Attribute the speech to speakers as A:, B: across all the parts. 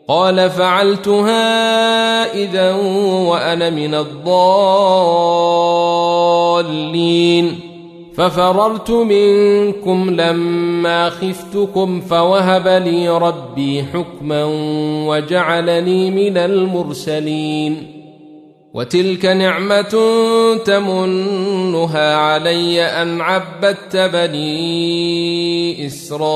A: قال فعلتها إذا وأنا من الضالين ففررت منكم لما خفتكم فوهب لي ربي حكما وجعلني من المرسلين وتلك نعمة تمنها علي أن عبدت بني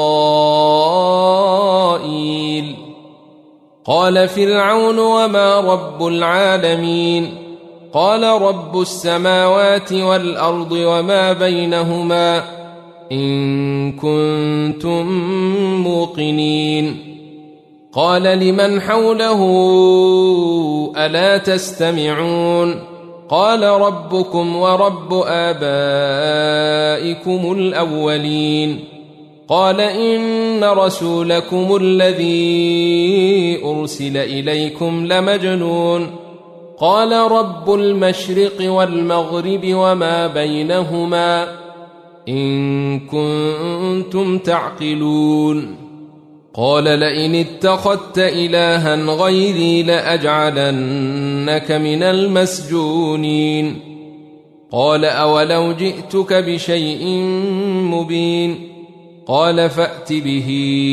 A: إسرائيل قال فرعون وما رب العالمين قال رب السماوات والأرض وما بينهما إن كنتم موقنين قال لمن حوله ألا تستمعون قال ربكم ورب آبائكم الأولين قال إن رسولكم الذي أرسل إليكم لمجنون قال رب المشرق والمغرب وما بينهما إن كنتم تعقلون قال لئن اتخذت إلها غيري لأجعلنك من المسجونين قال أولو جئتك بشيء مبين قال فأت به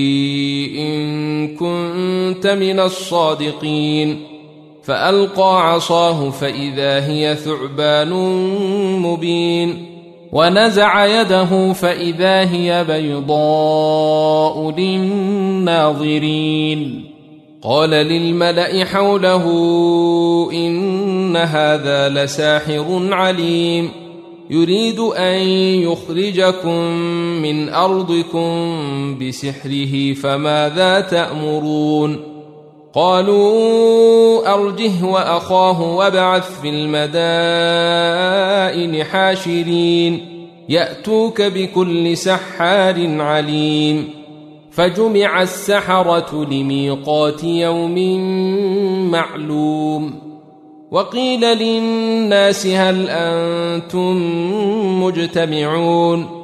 A: إن كنت من الصادقين فألقى عصاه فإذا هي ثعبان مبين ونزع يده فإذا هي بيضاء للناظرين قال للملأ حوله إن هذا لساحر عليم يريد أن يخرجكم من أرضكم بسحره فماذا تأمرون قالوا أرجه وأخاه وابعث في المدائن حاشرين يأتوك بكل سحار عليم فجمع السحرة لميقات يوم معلوم وقيل للناس هل أنتم مجتمعون